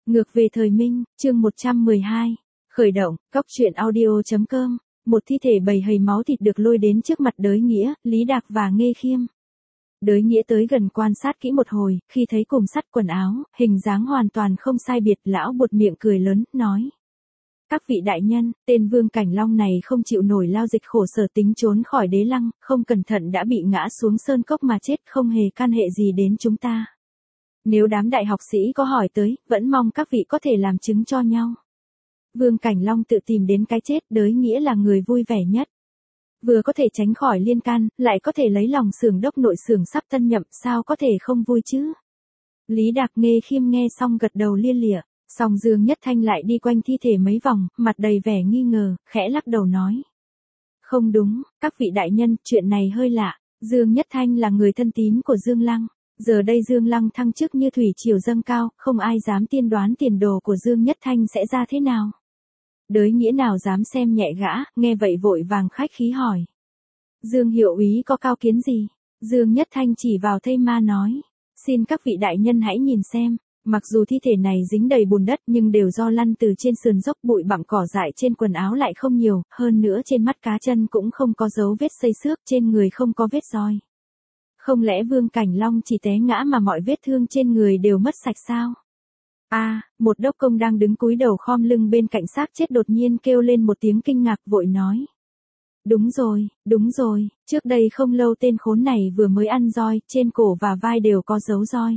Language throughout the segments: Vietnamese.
Ngược về thời Minh, chương 112. Khởi động, cóc truyện audio.com. Một thi thể bầy hầy máu thịt được lôi đến trước mặt Đới Nghĩa, Lý Đạc và Nghê Khiêm. Đới Nghĩa tới gần quan sát kỹ một hồi, khi thấy cùm sắt quần áo, hình dáng hoàn toàn không sai biệt, lão buột miệng cười lớn, nói. Các vị đại nhân, tên Vương Cảnh Long này không chịu nổi lao dịch khổ sở tính trốn khỏi Đế Lăng, không cẩn thận đã bị ngã xuống sơn cốc mà chết, không hề can hệ gì đến chúng ta. Nếu đám đại học sĩ có hỏi tới, vẫn mong các vị có thể làm chứng cho nhau. Vương Cảnh Long tự tìm đến cái chết, Đới Nghĩa là người vui vẻ nhất. Vừa có thể tránh khỏi liên can, lại có thể lấy lòng xưởng đốc nội xưởng sắp tân nhậm, sao có thể không vui chứ? Lý Đạc Nghê Khiêm nghe xong gật đầu lia lịa, song Dương Nhất Thanh lại đi quanh thi thể mấy vòng, mặt đầy vẻ nghi ngờ, khẽ lắc đầu nói. Không đúng, các vị đại nhân, chuyện này hơi lạ. Dương Nhất Thanh là người thân tín của Dương Lăng. Giờ đây Dương Lăng thăng chức như thủy triều dâng cao, không ai dám tiên đoán tiền đồ của Dương Nhất Thanh sẽ ra thế nào. Đới Nghĩa nào dám xem nhẹ gã, nghe vậy vội vàng khách khí hỏi. Dương hiệu úy có cao kiến gì? Dương Nhất Thanh chỉ vào thây ma nói. Xin các vị đại nhân hãy nhìn xem, mặc dù thi thể này dính đầy bùn đất nhưng đều do lăn từ trên sườn dốc, bụi bặm cỏ dại trên quần áo lại không nhiều, hơn nữa trên mắt cá chân cũng không có dấu vết xây xước, trên người không có vết roi. Không lẽ Vương Cảnh Long chỉ té ngã mà mọi vết thương trên người đều mất sạch sao? Một đốc công đang đứng cúi đầu khom lưng bên cạnh xác chết đột nhiên kêu lên một tiếng kinh ngạc, vội nói. Đúng rồi, trước đây không lâu tên khốn này vừa mới ăn roi, trên cổ và vai đều có dấu roi.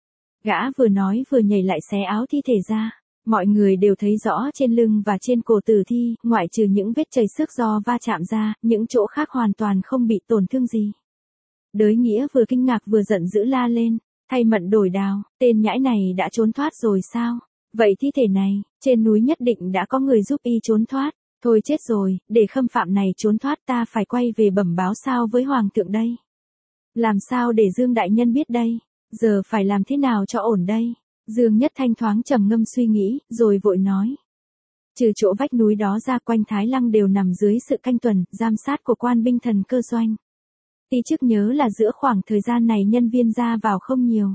Gã vừa nói vừa nhảy lại xé áo thi thể ra. Mọi người đều thấy rõ trên lưng và trên cổ tử thi, ngoại trừ những vết chảy xước do va chạm ra, những chỗ khác hoàn toàn không bị tổn thương gì. Đới Nghĩa vừa kinh ngạc vừa giận dữ la lên, thay Mận Đổi Đào, tên nhãi này đã trốn thoát rồi sao? Vậy thi thể này, trên núi nhất định đã có người giúp y trốn thoát. Thôi chết rồi, để khâm phạm này trốn thoát ta phải quay về bẩm báo sao với Hoàng thượng đây? Làm sao để Dương đại nhân biết đây? Giờ phải làm thế nào cho ổn đây? Dương Nhất Thanh thoáng trầm ngâm suy nghĩ, rồi vội nói. Trừ chỗ vách núi đó ra, quanh Thái Lăng đều nằm dưới sự canh tuần, giám sát của quan binh thần cơ doanh. Ti chức nhớ là giữa khoảng thời gian này nhân viên ra vào không nhiều.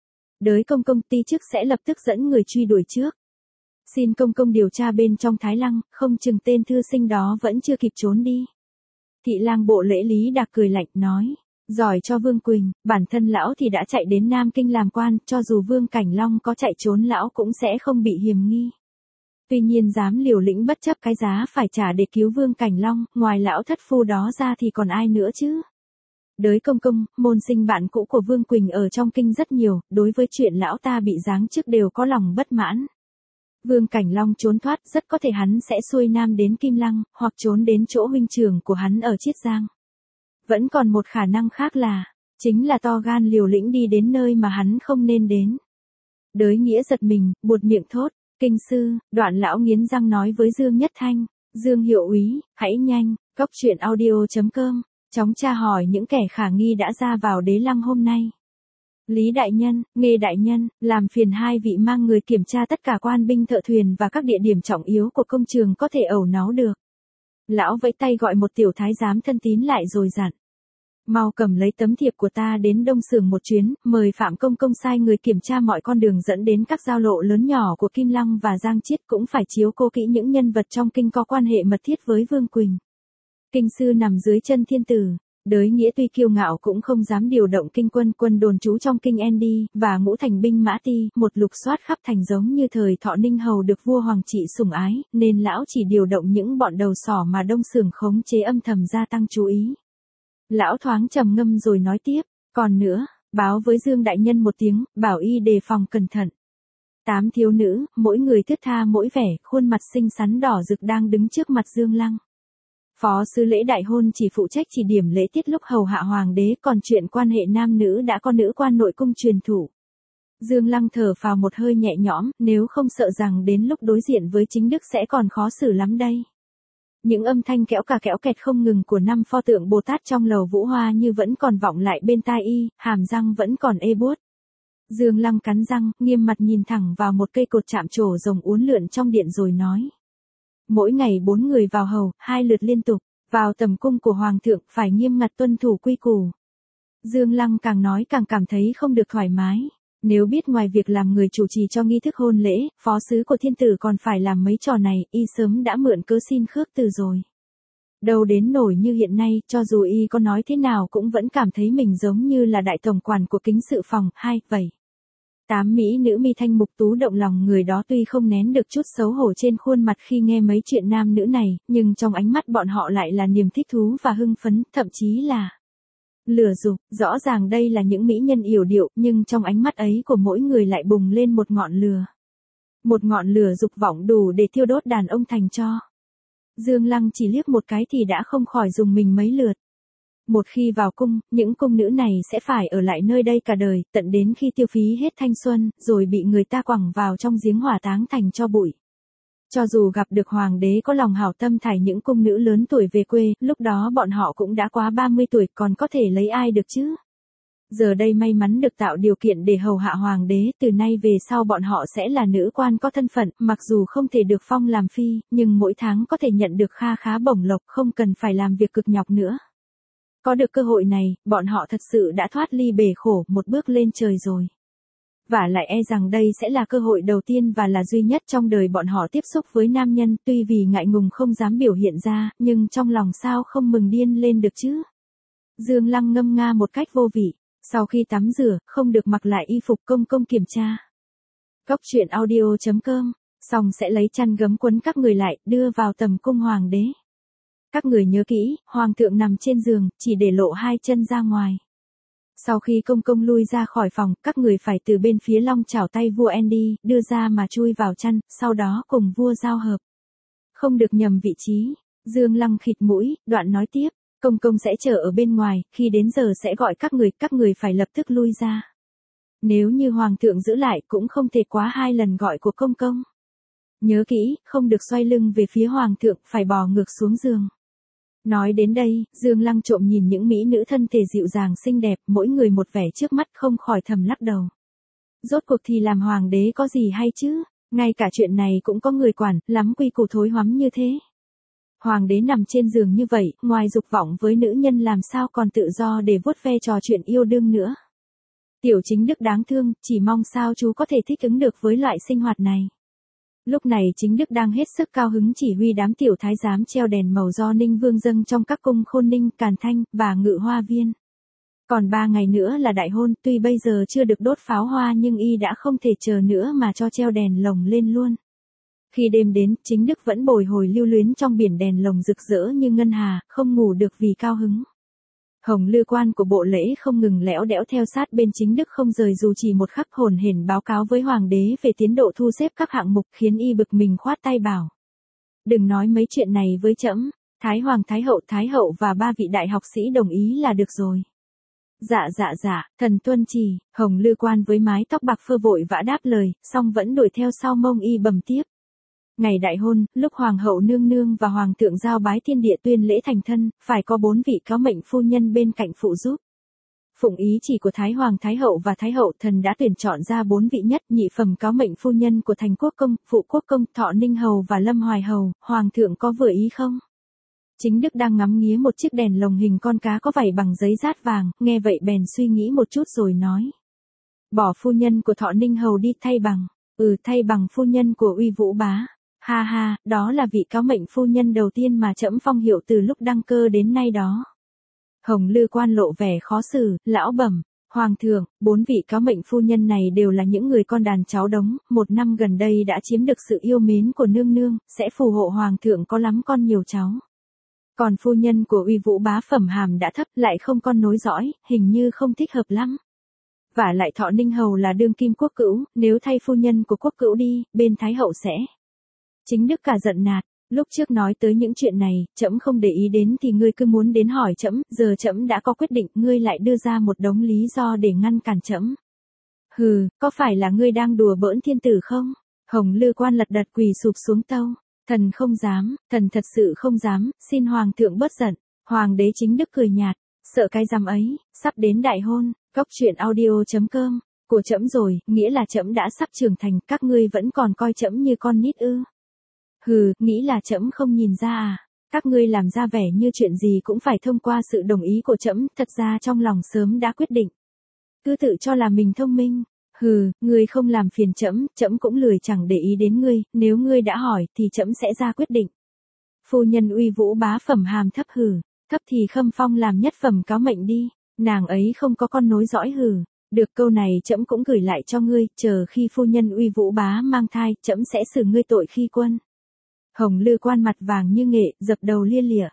Đới công công, ti chức sẽ lập tức dẫn người truy đuổi trước. Xin công công điều tra bên trong Thái Lăng, không chừng tên thư sinh đó vẫn chưa kịp trốn đi. Thị lang bộ lễ Lý Đạc cười lạnh nói. Giỏi cho Vương Quỳnh, bản thân lão thì đã chạy đến Nam Kinh làm quan, cho dù Vương Cảnh Long có chạy trốn lão cũng sẽ không bị hiềm nghi. Tuy nhiên dám liều lĩnh bất chấp cái giá phải trả để cứu Vương Cảnh Long, ngoài lão thất phu đó ra thì còn ai nữa chứ? Đới công công, môn sinh bạn cũ của Vương Quỳnh ở trong kinh rất nhiều, đối với chuyện lão ta bị giáng chức đều có lòng bất mãn. Vương Cảnh Long trốn thoát, rất có thể hắn sẽ xuôi nam đến Kim Lăng, hoặc trốn đến chỗ huynh trưởng của hắn ở Chiết Giang. Vẫn còn một khả năng khác là, chính là to gan liều lĩnh đi đến nơi mà hắn không nên đến. Đới Nghĩa giật mình, buột miệng thốt, kinh sư, đoạn lão nghiến răng nói với Dương Nhất Thanh, Dương hiệu úy, hãy nhanh, cóc truyện audio.com, chóng tra hỏi những kẻ khả nghi đã ra vào Đế Lăng hôm nay. Lý đại nhân, Nghê đại nhân, làm phiền hai vị mang người kiểm tra tất cả quan binh thợ thuyền và các địa điểm trọng yếu của công trường có thể ẩu náu được. Lão vẫy tay gọi một tiểu thái giám thân tín lại rồi dặn. Mau cầm lấy tấm thiệp của ta đến Đông Xưởng một chuyến, mời Phạm Công Công sai người kiểm tra mọi con đường dẫn đến các giao lộ lớn nhỏ của Kim Lăng và Giang Chiết, cũng phải chiếu cố kỹ những nhân vật trong kinh có quan hệ mật thiết với Vương Quỳnh. Kinh sư nằm dưới chân thiên tử. Đới Nghĩa tuy kiêu ngạo cũng không dám điều động kinh quân đồn trú trong kinh Endi và ngũ thành binh mã ti, một lục soát khắp thành giống như thời Thọ Ninh Hầu được vua hoàng trị sủng ái, nên lão chỉ điều động những bọn đầu sỏ mà Đông Xưởng khống chế âm thầm gia tăng chú ý. Lão thoáng trầm ngâm rồi nói tiếp, còn nữa, báo với Dương đại nhân một tiếng, bảo y đề phòng cẩn thận. 8 thiếu nữ, mỗi người thướt tha mỗi vẻ, khuôn mặt xinh xắn đỏ rực đang đứng trước mặt Dương Lăng. Phó sứ lễ đại hôn chỉ phụ trách chỉ điểm lễ tiết lúc hầu hạ hoàng đế, còn chuyện quan hệ nam nữ đã có nữ quan nội cung truyền thủ. Dương Lăng thở phào một hơi nhẹ nhõm, nếu không sợ rằng đến lúc đối diện với chính đức sẽ còn khó xử lắm đây. Những âm thanh kéo cả kéo kẹt không ngừng của 5 pho tượng Bồ Tát trong lầu Vũ Hoa như vẫn còn vọng lại bên tai y, hàm răng vẫn còn ê buốt. Dương Lăng cắn răng, nghiêm mặt nhìn thẳng vào một cây cột chạm trổ rồng uốn lượn trong điện rồi nói. Mỗi ngày 4 người vào hầu, 2 lượt liên tục, vào tầm cung của Hoàng thượng phải nghiêm ngặt tuân thủ quy củ. Dương Lăng càng nói càng cảm thấy không được thoải mái. Nếu biết ngoài việc làm người chủ trì cho nghi thức hôn lễ, phó sứ của thiên tử còn phải làm mấy trò này, y sớm đã mượn cớ xin khước từ rồi. Đâu đến nổi như hiện nay, cho dù y có nói thế nào cũng vẫn cảm thấy mình giống như là đại tổng quản của kính sự phòng, vậy. 8 mỹ nữ mi thanh mục tú động lòng người đó tuy không nén được chút xấu hổ trên khuôn mặt khi nghe mấy chuyện nam nữ này, nhưng trong ánh mắt bọn họ lại là niềm thích thú và hưng phấn, thậm chí là lửa dục. Rõ ràng đây là những mỹ nhân yểu điệu, nhưng trong ánh mắt ấy của mỗi người lại bùng lên một ngọn lửa. Một ngọn lửa dục vọng đủ để thiêu đốt đàn ông thành tro. Dương Lăng chỉ liếc một cái thì đã không khỏi dùng mình mấy lượt. Một khi vào cung, những cung nữ này sẽ phải ở lại nơi đây cả đời, tận đến khi tiêu phí hết thanh xuân, rồi bị người ta quẳng vào trong giếng hỏa táng thành tro bụi. Cho dù gặp được hoàng đế có lòng hảo tâm thải những cung nữ lớn tuổi về quê, lúc đó bọn họ cũng đã quá 30 tuổi, còn có thể lấy ai được chứ? Giờ đây may mắn được tạo điều kiện để hầu hạ hoàng đế, từ nay về sau bọn họ sẽ là nữ quan có thân phận, mặc dù không thể được phong làm phi, nhưng mỗi tháng có thể nhận được kha khá bổng lộc, không cần phải làm việc cực nhọc nữa. Có được cơ hội này, bọn họ thật sự đã thoát ly bể khổ, một bước lên trời rồi. Và lại e rằng đây sẽ là cơ hội đầu tiên và là duy nhất trong đời bọn họ tiếp xúc với nam nhân, tuy vì ngại ngùng không dám biểu hiện ra, nhưng trong lòng sao không mừng điên lên được chứ. Dương Lăng ngâm nga một cách vô vị, sau khi tắm rửa, không được mặc lại y phục công công kiểm tra. Cốc truyện audio.com, xong sẽ lấy chăn gấm quấn các người lại, đưa vào tầm cung hoàng đế. Các người nhớ kỹ, hoàng thượng nằm trên giường, chỉ để lộ 2 chân ra ngoài. Sau khi công công lui ra khỏi phòng, các người phải từ bên phía long chảo tay vua Andy, đưa ra mà chui vào chăn, sau đó cùng vua giao hợp. Không được nhầm vị trí. Dương Lăng khịt mũi, đoạn nói tiếp, công công sẽ chờ ở bên ngoài, khi đến giờ sẽ gọi các người phải lập tức lui ra. Nếu như hoàng thượng giữ lại cũng không thể quá 2 lần gọi của công công. Nhớ kỹ, không được xoay lưng về phía hoàng thượng, phải bò ngược xuống giường. Nói đến đây, Dương Lăng trộm nhìn những mỹ nữ thân thể dịu dàng xinh đẹp, mỗi người một vẻ trước mắt, không khỏi thầm lắc đầu. Rốt cuộc thì làm hoàng đế có gì hay chứ, ngay cả chuyện này cũng có người quản, lắm quy củ thối hoắm như thế. Hoàng đế nằm trên giường như vậy, ngoài dục vọng với nữ nhân làm sao còn tự do để vuốt ve trò chuyện yêu đương nữa. Tiểu Chính Đức đáng thương, chỉ mong sao chú có thể thích ứng được với loại sinh hoạt này. Lúc này Chính Đức đang hết sức cao hứng chỉ huy đám tiểu thái giám treo đèn màu do Ninh Vương dâng trong các cung Khôn Ninh, Càn Thanh, và Ngự Hoa Viên. Còn 3 ngày nữa là đại hôn, tuy bây giờ chưa được đốt pháo hoa nhưng y đã không thể chờ nữa mà cho treo đèn lồng lên luôn. Khi đêm đến, Chính Đức vẫn bồi hồi lưu luyến trong biển đèn lồng rực rỡ như ngân hà, không ngủ được vì cao hứng. Hồng Lư quan của bộ lễ không ngừng lẽo đẽo theo sát bên Chính Đức không rời dù chỉ một khắc, hồn hển báo cáo với hoàng đế về tiến độ thu xếp các hạng mục, khiến y bực mình khoát tay bảo. Đừng nói mấy chuyện này với trẫm, Thái Hoàng Thái Hậu và 3 vị đại học sĩ đồng ý là được rồi. Dạ, thần tuân chỉ. Hồng Lư quan với mái tóc bạc phơ vội vã đáp lời, song vẫn đuổi theo sau mông y bầm tiếp. Ngày đại hôn, lúc hoàng hậu nương nương và hoàng thượng giao bái thiên địa tuyên lễ thành thân, phải có 4 vị cáo mệnh phu nhân bên cạnh phụ giúp. Phụng ý chỉ của Thái Hoàng Thái Hậu và Thái Hậu, thần đã tuyển chọn ra 4 vị nhất nhị phẩm cáo mệnh phu nhân của Thành Quốc Công, Phụ Quốc Công, Thọ Ninh Hầu và Lâm Hoài Hầu. Hoàng thượng có vừa ý không? Chính Đức đang ngắm nghía một chiếc đèn lồng hình con cá có vảy bằng giấy dát vàng, nghe vậy bèn suy nghĩ một chút rồi nói. Bỏ phu nhân của Thọ Ninh Hầu đi, thay bằng phu nhân của Uy Vũ Bá. Ha, đó là vị cáo mệnh phu nhân đầu tiên mà trẫm phong hiệu từ lúc đăng cơ đến nay đó. Hồng Lư quan lộ vẻ khó xử, lão bẩm, hoàng thượng, 4 vị cáo mệnh phu nhân này đều là những người con đàn cháu đống, 1 năm gần đây đã chiếm được sự yêu mến của nương nương, sẽ phù hộ hoàng thượng có lắm con nhiều cháu. Còn phu nhân của Uy Vũ Bá phẩm hàm đã thấp, lại không con nối dõi, hình như không thích hợp lắm. Và lại Thọ Ninh Hầu là đương kim quốc cữu, nếu thay phu nhân của quốc cữu đi, bên Thái Hậu sẽ. Chính Đức cả giận nạt, lúc trước nói tới những chuyện này, trẫm không để ý đến thì ngươi cứ muốn đến hỏi trẫm, giờ trẫm đã có quyết định, ngươi lại đưa ra một đống lý do để ngăn cản trẫm. Hừ, có phải là ngươi đang đùa bỡn thiên tử không? Hồng Lư quan lật đật quỳ sụp xuống tâu. Thần không dám, thần thật sự không dám, xin hoàng thượng bớt giận. Hoàng đế Chính Đức cười nhạt, sợ cái rắm ấy, sắp đến đại hôn, cốc truyện audio.com, của trẫm rồi, nghĩa là trẫm đã sắp trưởng thành, các ngươi vẫn còn coi trẫm như con nít ư? Hừ, nghĩ là trẫm không nhìn ra à? Các ngươi làm ra vẻ như chuyện gì cũng phải thông qua sự đồng ý của trẫm, thật ra trong lòng sớm đã quyết định. Cứ tự cho là mình thông minh, Hừ, ngươi không làm phiền trẫm, trẫm cũng lười chẳng để ý đến ngươi, nếu ngươi đã hỏi thì trẫm sẽ ra quyết định. Phu nhân uy vũ bá phẩm hàm thấp hừ, thấp thì Khâm Phong làm nhất phẩm cáo mệnh đi, nàng ấy không có con nối dõi hừ. Được câu này trẫm cũng gửi lại cho ngươi, chờ khi phu nhân uy vũ bá mang thai, trẫm sẽ xử ngươi tội khi quân. Hồng Lư Quan mặt vàng như nghệ, dập đầu lia lịa.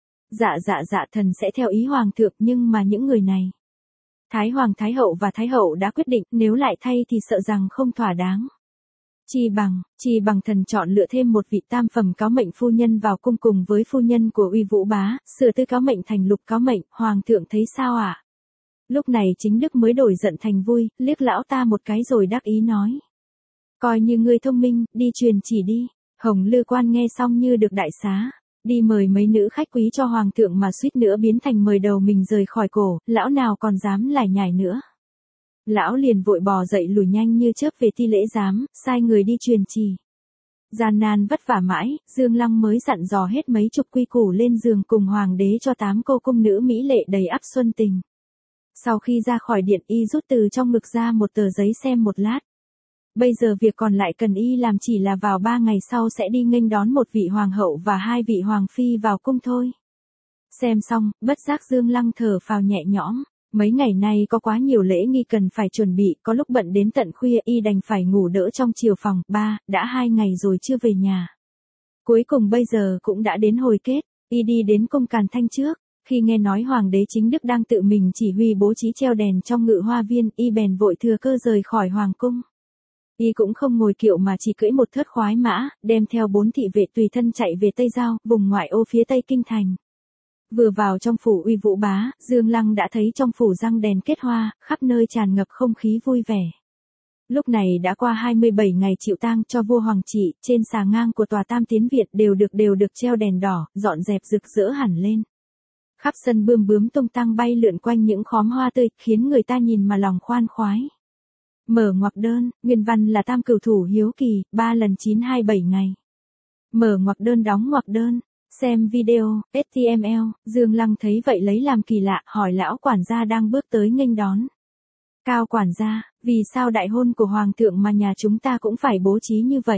Dạ thần sẽ theo ý hoàng thượng, nhưng mà những người này. Thái hoàng thái hậu và thái hậu đã quyết định, nếu lại thay thì sợ rằng không thỏa đáng. Chi bằng thần chọn lựa thêm một vị tam phẩm cáo mệnh phu nhân vào cung cùng với phu nhân của uy vũ bá, sửa tư cáo mệnh thành lục cáo mệnh, hoàng thượng thấy sao ạ? Lúc này chính Đức mới đổi giận thành vui, liếc lão ta một cái rồi đắc ý nói. Coi như ngươi thông minh, đi truyền chỉ đi. Hồng Lư Quan nghe xong như được đại xá. Đi mời mấy nữ khách quý cho hoàng thượng mà suýt nữa biến thành mời đầu mình rời khỏi cổ, lão nào còn dám lải nhải nữa. Lão liền vội bò dậy lùi nhanh như chớp về ti lễ giám, sai người đi truyền chỉ. Gian nan vất vả mãi, Dương Lăng mới dặn dò hết mấy chục quy củ lên giường cùng hoàng đế cho 8 cô cung nữ mỹ lệ đầy ắp xuân tình. Sau khi ra khỏi điện y rút từ trong ngực ra một tờ giấy xem một lát. Bây giờ việc còn lại cần y làm chỉ là vào 3 ngày sau sẽ đi nghênh đón một vị hoàng hậu và 2 vị hoàng phi vào cung thôi. Xem xong, bất giác Dương Lăng thở phào nhẹ nhõm. Mấy ngày nay có quá nhiều lễ nghi cần phải chuẩn bị, có lúc bận đến tận khuya y đành phải ngủ đỡ trong chiều phòng. Đã 2 ngày rồi chưa về nhà. Cuối cùng bây giờ cũng đã đến hồi kết, y đi đến cung Càn Thanh trước. Khi nghe nói hoàng đế chính Đức đang tự mình chỉ huy bố trí treo đèn trong ngự hoa viên, y bèn vội thừa cơ rời khỏi hoàng cung. Y cũng không ngồi kiệu mà chỉ cưỡi một thớt khoái mã, đem theo 4 thị vệ tùy thân chạy về Tây Giao, vùng ngoại ô phía Tây Kinh Thành. Vừa vào trong phủ uy vũ bá, Dương Lăng đã thấy trong phủ răng đèn kết hoa, khắp nơi tràn ngập không khí vui vẻ. Lúc này đã qua 27 ngày chịu tang cho vua Hoàng Trị, trên xà ngang của tòa Tam Tiến Viện đều được treo đèn đỏ, dọn dẹp rực rỡ hẳn lên. Khắp sân bươm bướm tung tăng bay lượn quanh những khóm hoa tươi, khiến người ta nhìn mà lòng khoan khoái. Mở ngoặc đơn, nguyên văn là Tam Cửu Thủ hiếu kỳ, 3 lần 927 ngày. Mở ngoặc đơn đóng ngoặc đơn, xem video, HTML, Dương Lăng thấy vậy lấy làm kỳ lạ, hỏi lão quản gia đang bước tới nghênh đón. Cao quản gia, vì sao đại hôn của hoàng thượng mà nhà chúng ta cũng phải bố trí như vậy?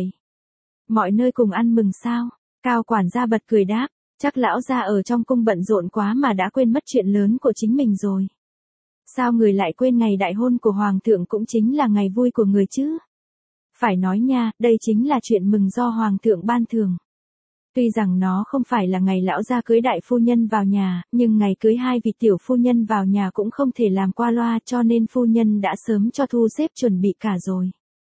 Mọi nơi cùng ăn mừng sao? Cao quản gia bật cười đáp, chắc lão gia ở trong cung bận rộn quá mà đã quên mất chuyện lớn của chính mình rồi. Sao người lại quên ngày đại hôn của hoàng thượng cũng chính là ngày vui của người chứ? Phải nói nha, đây chính là chuyện mừng do hoàng thượng ban thưởng. Tuy rằng nó không phải là ngày lão gia cưới đại phu nhân vào nhà, nhưng ngày cưới 2 vị tiểu phu nhân vào nhà cũng không thể làm qua loa, cho nên phu nhân đã sớm cho thu xếp chuẩn bị cả rồi.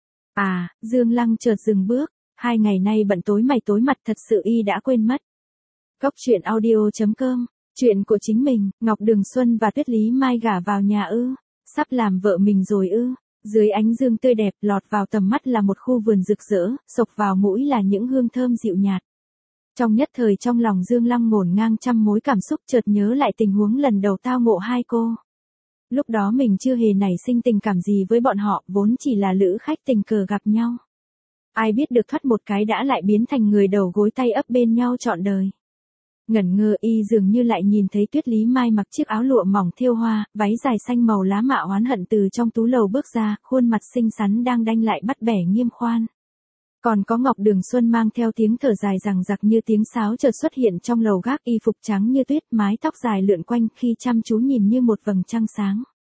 Dương Lăng chợt dừng bước, 2 ngày nay bận tối mày tối mặt thật sự y đã quên mất. Cốc truyện audio.com, chuyện của chính mình, Ngọc Đường Xuân và Tuyết Lý Mai gả vào nhà ư, sắp làm vợ mình rồi ư. Dưới ánh dương tươi đẹp lọt vào tầm mắt là một khu vườn rực rỡ, xộc vào mũi là những hương thơm dịu nhạt. Trong nhất thời trong lòng Dương Lăng ngổn ngang trăm mối cảm xúc, chợt nhớ lại tình huống lần đầu tao ngộ 2 cô. Lúc đó mình chưa hề nảy sinh tình cảm gì với bọn họ, vốn chỉ là lữ khách tình cờ gặp nhau. Ai biết được thoát một cái đã lại biến thành người đầu gối tay ấp bên nhau trọn đời. Ngẩn ngơ y dường như lại nhìn thấy Tuyết Lý Mai mặc chiếc áo lụa mỏng thêu hoa, váy dài xanh màu lá mạ oán hận từ trong tú lầu bước ra, khuôn mặt xinh xắn đang đanh lại bắt bẻ nghiêm khoan. Còn có Ngọc Đường Xuân mang theo tiếng thở dài rằng giặc như tiếng sáo chợt xuất hiện trong lầu gác, y phục trắng như tuyết, mái tóc dài lượn quanh khi chăm chú nhìn như một vầng trăng sáng.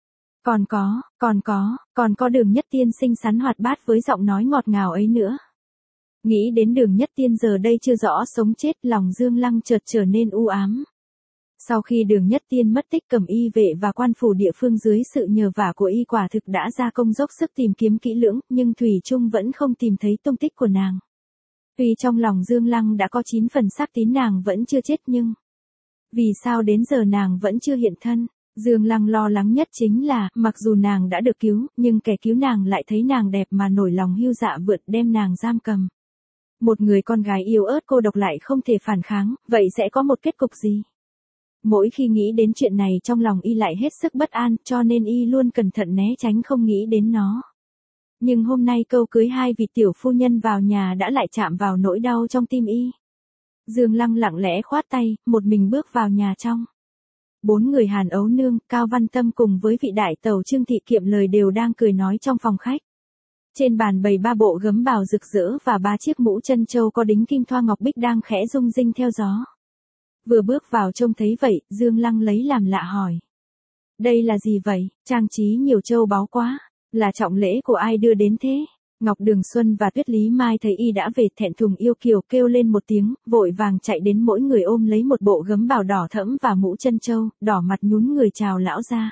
Còn có Đường Nhất Tiên xinh xắn hoạt bát với giọng nói ngọt ngào ấy nữa. Nghĩ đến Đường Nhất Tiên giờ đây chưa rõ sống chết, lòng Dương Lăng chợt trở nên u ám. Sau khi Đường Nhất Tiên mất tích, Cẩm Y vệ và quan phủ địa phương dưới sự nhờ vả của y quả thực đã ra công dốc sức tìm kiếm kỹ lưỡng, nhưng thủy chung vẫn không tìm thấy tung tích của nàng. Tuy trong lòng Dương Lăng đã có 9 phần xác tín nàng vẫn chưa chết, nhưng vì sao đến giờ nàng vẫn chưa hiện thân? Dương Lăng lo lắng nhất chính là, mặc dù nàng đã được cứu, nhưng kẻ cứu nàng lại thấy nàng đẹp mà nổi lòng hưu dạ vượt, đem nàng giam cầm. Một người con gái yếu ớt cô độc lại không thể phản kháng, vậy sẽ có một kết cục gì? Mỗi khi nghĩ đến chuyện này trong lòng y lại hết sức bất an, cho nên y luôn cẩn thận né tránh không nghĩ đến nó. Nhưng hôm nay câu cưới 2 vị tiểu phu nhân vào nhà đã lại chạm vào nỗi đau trong tim y. Dương Lăng lặng lẽ khoát tay, một mình bước vào nhà trong. 4 người Hàn Ấu Nương, Cao Văn Tâm cùng với vị đại tẩu Trương Thị Kiệm Lời đều đang cười nói trong phòng khách. Trên bàn bày 3 bộ gấm bào rực rỡ và 3 chiếc mũ chân châu có đính kim thoa ngọc bích đang khẽ rung rinh theo gió. Vừa bước vào trông thấy vậy, Dương Lăng lấy làm lạ hỏi. Đây là gì vậy, trang trí nhiều châu báu quá, là trọng lễ của ai đưa đến thế? Ngọc Đường Xuân và Tuyết Lý Mai thấy y đã về thẹn thùng yêu kiều kêu lên một tiếng, vội vàng chạy đến mỗi người ôm lấy một bộ gấm bào đỏ thẫm và mũ chân châu, đỏ mặt nhún người chào lão gia.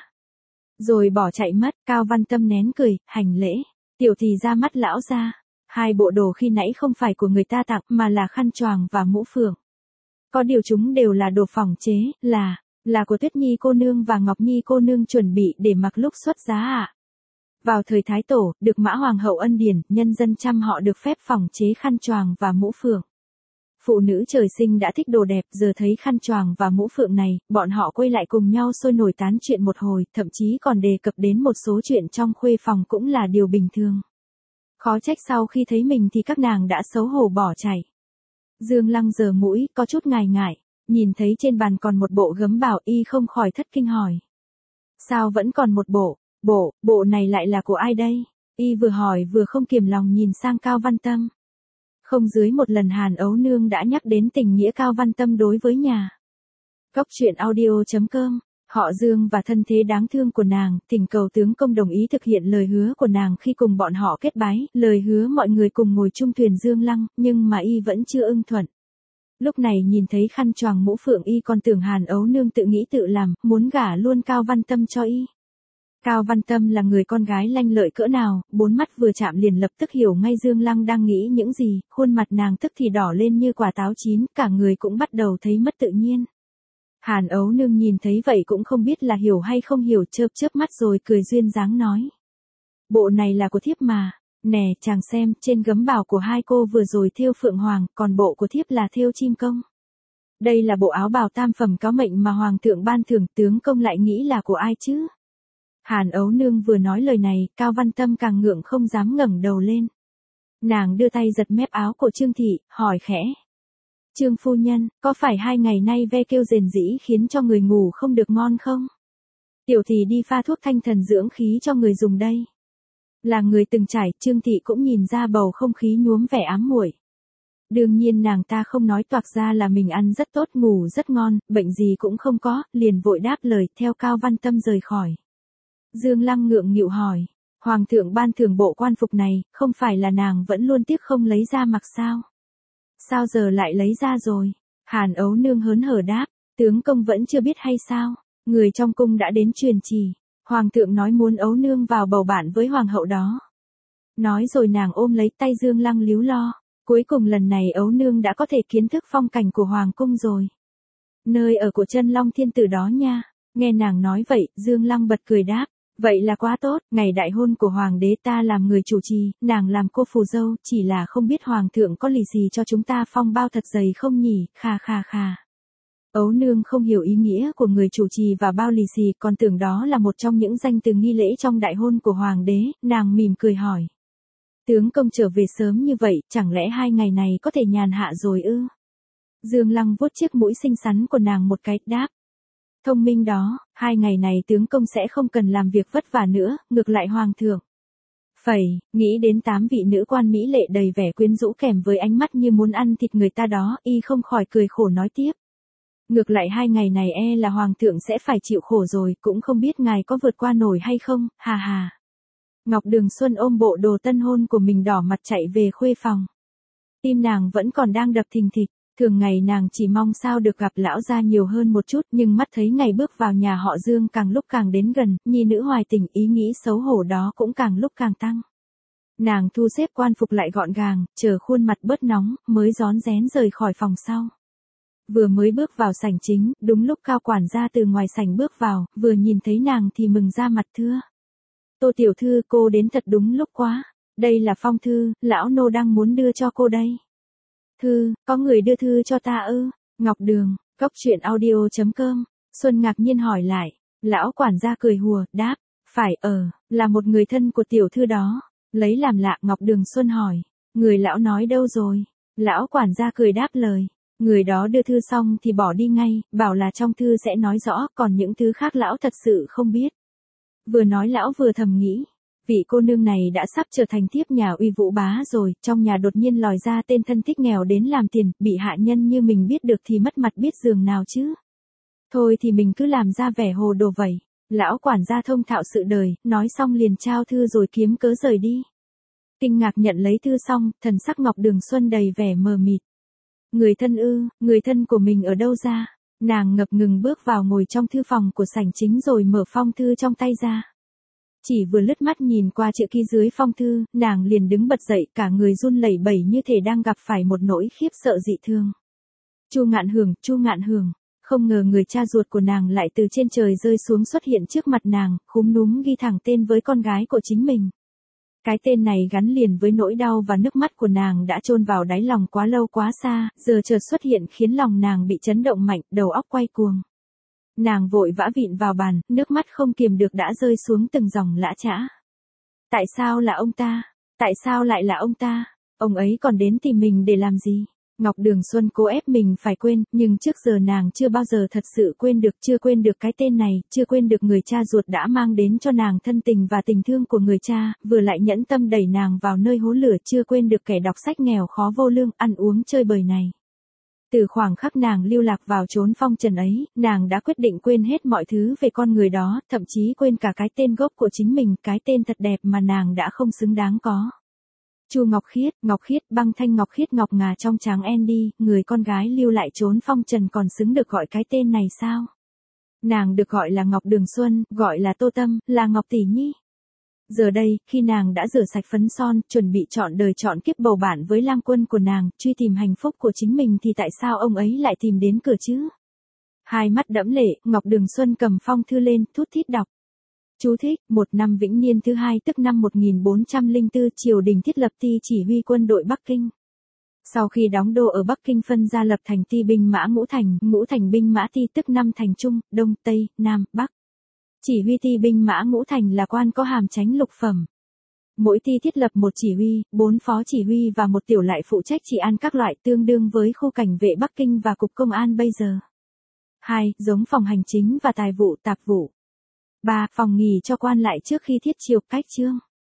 Rồi bỏ chạy mất, Cao Văn Tâm nén cười, hành lễ. Tiểu thì ra mắt lão gia. 2 bộ đồ khi nãy không phải của người ta tặng mà là khăn choàng và mũ phượng. Có điều chúng đều là đồ phỏng chế, là của Tuyết Nhi cô nương và Ngọc Nhi cô nương chuẩn bị để mặc lúc xuất giá ạ. Vào thời Thái Tổ, được Mã Hoàng hậu ân điển, nhân dân trăm họ được phép phỏng chế khăn choàng và mũ phượng. Phụ nữ trời sinh đã thích đồ đẹp, giờ thấy khăn choàng và mũ phượng này, bọn họ quay lại cùng nhau sôi nổi tán chuyện một hồi, thậm chí còn đề cập đến một số chuyện trong khuê phòng cũng là điều bình thường. Khó trách sau khi thấy mình thì các nàng đã xấu hổ bỏ chạy. Dương Lăng giở mũi, có chút ngại ngại, nhìn thấy trên bàn còn một bộ gấm bào y không khỏi thất kinh hỏi. Sao vẫn còn một bộ? Bộ này lại là của ai đây? Y vừa hỏi vừa không kiềm lòng nhìn sang Cao Văn Tâm. Không dưới một lần Hàn Ấu Nương đã nhắc đến tình nghĩa Cao Văn Tâm đối với nhà. Góc truyện audio.com, họ Dương và thân thế đáng thương của nàng, thỉnh cầu tướng công đồng ý thực hiện lời hứa của nàng khi cùng bọn họ kết bái, lời hứa mọi người cùng ngồi chung thuyền Dương Lăng, nhưng mà y vẫn chưa ưng thuận. Lúc này nhìn thấy khăn choàng mũ phượng y còn tưởng Hàn Ấu Nương tự nghĩ tự làm, muốn gả luôn Cao Văn Tâm cho y. Cao Văn Tâm là người con gái lanh lợi cỡ nào, 4 mắt vừa chạm liền lập tức hiểu ngay Dương Lăng đang nghĩ những gì, khuôn mặt nàng tức thì đỏ lên như quả táo chín, cả người cũng bắt đầu thấy mất tự nhiên. Hàn Ấu Nương nhìn thấy vậy cũng không biết là hiểu hay không hiểu, chớp mắt rồi cười duyên dáng nói. Bộ này là của thiếp mà, nè chàng xem, trên gấm bào của 2 cô vừa rồi thêu phượng hoàng, còn bộ của thiếp là thêu chim công. Đây là bộ áo bào tam phẩm cáo mệnh mà hoàng thượng ban thưởng, tướng công lại nghĩ là của ai chứ? Hàn Ấu Nương vừa nói lời này, Cao Văn Tâm càng ngượng không dám ngẩng đầu lên. Nàng đưa tay giật mép áo của Trương Thị, hỏi khẽ. Trương phu nhân, có phải 2 ngày nay ve kêu rền rĩ khiến cho người ngủ không được ngon không? Tiểu Thị đi pha thuốc thanh thần dưỡng khí cho người dùng đây. Là người từng trải, Trương Thị cũng nhìn ra bầu không khí nhuốm vẻ ám muội. Đương nhiên nàng ta không nói toạc ra là mình ăn rất tốt, ngủ rất ngon, bệnh gì cũng không có, liền vội đáp lời, theo Cao Văn Tâm rời khỏi. Dương Lăng ngượng nghịu hỏi, Hoàng thượng ban thưởng bộ quan phục này, không phải là nàng vẫn luôn tiếc không lấy ra mặc sao? Sao giờ lại lấy ra rồi? Hàn Ấu Nương hớn hở đáp, tướng công vẫn chưa biết hay sao? Người trong cung đã đến truyền chỉ, Hoàng thượng nói muốn Ấu Nương vào bầu bạn với Hoàng hậu đó. Nói rồi nàng ôm lấy tay Dương Lăng líu lo, cuối cùng lần này Ấu Nương đã có thể kiến thức phong cảnh của Hoàng cung rồi. Nơi ở của Chân Long Thiên Tử đó nha. Nghe nàng nói vậy, Dương Lăng bật cười đáp. Vậy là quá tốt, ngày đại hôn của hoàng đế ta làm người chủ trì, nàng làm cô phù dâu, chỉ là không biết hoàng thượng có lì xì cho chúng ta phong bao thật dày không nhỉ, kha. Ấu Nương không hiểu ý nghĩa của người chủ trì và bao lì xì, còn tưởng đó là một trong những danh từ nghi lễ trong đại hôn của hoàng đế, nàng mỉm cười hỏi. Tướng công trở về sớm như vậy, chẳng lẽ 2 ngày này có thể nhàn hạ rồi ư? Dương Lăng vuốt chiếc mũi xinh xắn của nàng một cái, đáp. Thông minh đó, 2 ngày này tướng công sẽ không cần làm việc vất vả nữa, ngược lại hoàng thượng. Nghĩ đến 8 vị nữ quan mỹ lệ đầy vẻ quyến rũ kèm với ánh mắt như muốn ăn thịt người ta đó, y không khỏi cười khổ nói tiếp. Ngược lại 2 ngày này là hoàng thượng sẽ phải chịu khổ rồi, cũng không biết ngài có vượt qua nổi hay không, hà. Ngọc Đường Xuân ôm bộ đồ tân hôn của mình đỏ mặt chạy về khuê phòng. Tim nàng vẫn còn đang đập thình thịch. Thường ngày nàng chỉ mong sao được gặp lão gia nhiều hơn một chút, nhưng mắt thấy ngày bước vào nhà họ Dương càng lúc càng đến gần, nhi nữ hoài tình, ý nghĩ xấu hổ đó cũng càng lúc càng tăng. Nàng thu xếp quan phục lại gọn gàng, chờ khuôn mặt bớt nóng, mới rón rén rời khỏi phòng sau. Vừa mới bước vào sảnh chính, đúng lúc Cao quản gia từ ngoài sảnh bước vào, vừa nhìn thấy nàng thì mừng ra mặt thưa. Tô tiểu thư, cô đến thật đúng lúc quá. Đây là phong thư, lão nô đang muốn đưa cho cô đây. Thư, có người đưa thư cho ta ư? Ngọc Đường, góc truyện audio.com, Xuân ngạc nhiên hỏi lại. Lão quản gia cười hùa, đáp, phải, là một người thân của tiểu thư đó. Lấy làm lạ, Ngọc Đường Xuân hỏi, người lão nói đâu rồi? Lão quản gia cười đáp lời, Người đó đưa thư xong thì bỏ đi ngay, bảo là trong thư sẽ nói rõ, còn những thứ khác lão thật sự không biết. Vừa nói lão vừa thầm nghĩ, vị cô nương này đã sắp trở thành thiếp nhà uy vũ bá rồi, trong nhà đột nhiên lòi ra tên thân thích nghèo đến làm tiền, bị hạ nhân như mình biết được thì mất mặt biết giường nào chứ. Thôi thì mình cứ làm ra vẻ hồ đồ vậy. Lão quản gia thông thạo sự đời, nói xong liền trao thư rồi kiếm cớ rời đi. Kinh ngạc nhận lấy thư xong, thần sắc Ngọc Đường Xuân đầy vẻ mờ mịt. Người thân ư, người thân của mình ở đâu ra? Nàng ngập ngừng bước vào ngồi trong thư phòng của sảnh chính rồi mở phong thư trong tay ra. Chỉ vừa lướt mắt nhìn qua chữ ký dưới phong thư, nàng liền đứng bật dậy, cả người run lẩy bẩy như thể đang gặp phải một nỗi khiếp sợ dị thường. Chu Ngạn Hưởng, không ngờ người cha ruột của nàng lại từ trên trời rơi xuống xuất hiện trước mặt nàng, khúm núm ghi thẳng tên với con gái của chính mình. Cái tên này gắn liền với nỗi đau và nước mắt của nàng đã chôn vào đáy lòng quá lâu quá xa, giờ chợt xuất hiện khiến lòng nàng bị chấn động mạnh, đầu óc quay cuồng. Nàng vội vã vịn vào bàn, nước mắt không kiềm được đã rơi xuống từng dòng lã chã. Tại sao là ông ta? Tại sao lại là ông ta? Ông ấy còn đến tìm mình để làm gì? Ngọc Đường Xuân cố ép mình phải quên, nhưng trước giờ nàng chưa bao giờ thật sự quên được, chưa quên được cái tên này, chưa quên được người cha ruột đã mang đến cho nàng thân tình và tình thương của người cha, vừa lại nhẫn tâm đẩy nàng vào nơi hố lửa, chưa quên được kẻ đọc sách nghèo khó vô lương, ăn uống chơi bời này. Từ khoảng khắc nàng lưu lạc vào chốn phong trần ấy, nàng đã quyết định quên hết mọi thứ về con người đó, thậm chí quên cả cái tên gốc của chính mình, cái tên thật đẹp mà nàng đã không xứng đáng có. Chu Ngọc Khiết, băng thanh ngọc khiết ngọc ngà trong trắng Andy, người con gái lưu lại chốn phong trần còn xứng được gọi cái tên này sao? Nàng được gọi là Ngọc Đường Xuân, gọi là Tô Tâm, là Ngọc Tỷ Nhi. Giờ đây, khi nàng đã rửa sạch phấn son, chuẩn bị chọn đời chọn kiếp bầu bạn với lang quân của nàng, truy tìm hạnh phúc của chính mình thì tại sao ông ấy lại tìm đến cửa chứ? Hai mắt đẫm lệ, Ngọc Đường Xuân cầm phong thư lên, thút thít đọc. Chú thích, một năm Vĩnh Niên thứ hai tức năm 1404, triều đình thiết lập ty chỉ huy quân đội Bắc Kinh. Sau khi đóng đô ở Bắc Kinh phân ra lập thành ty binh mã ngũ thành binh mã ty tức 5 thành Trung, Đông, Tây, Nam, Bắc. Chỉ huy ty binh mã ngũ thành là quan có hàm chánh lục phẩm. Mỗi ty thiết lập một chỉ huy, 4 phó chỉ huy và một tiểu lại phụ trách trị an các loại tương đương với khu cảnh vệ Bắc Kinh và cục công an bây giờ. 2. Giống phòng hành chính và tài vụ tạp vụ. 3. Phòng nghỉ cho quan lại trước khi thiết triều, cách chương.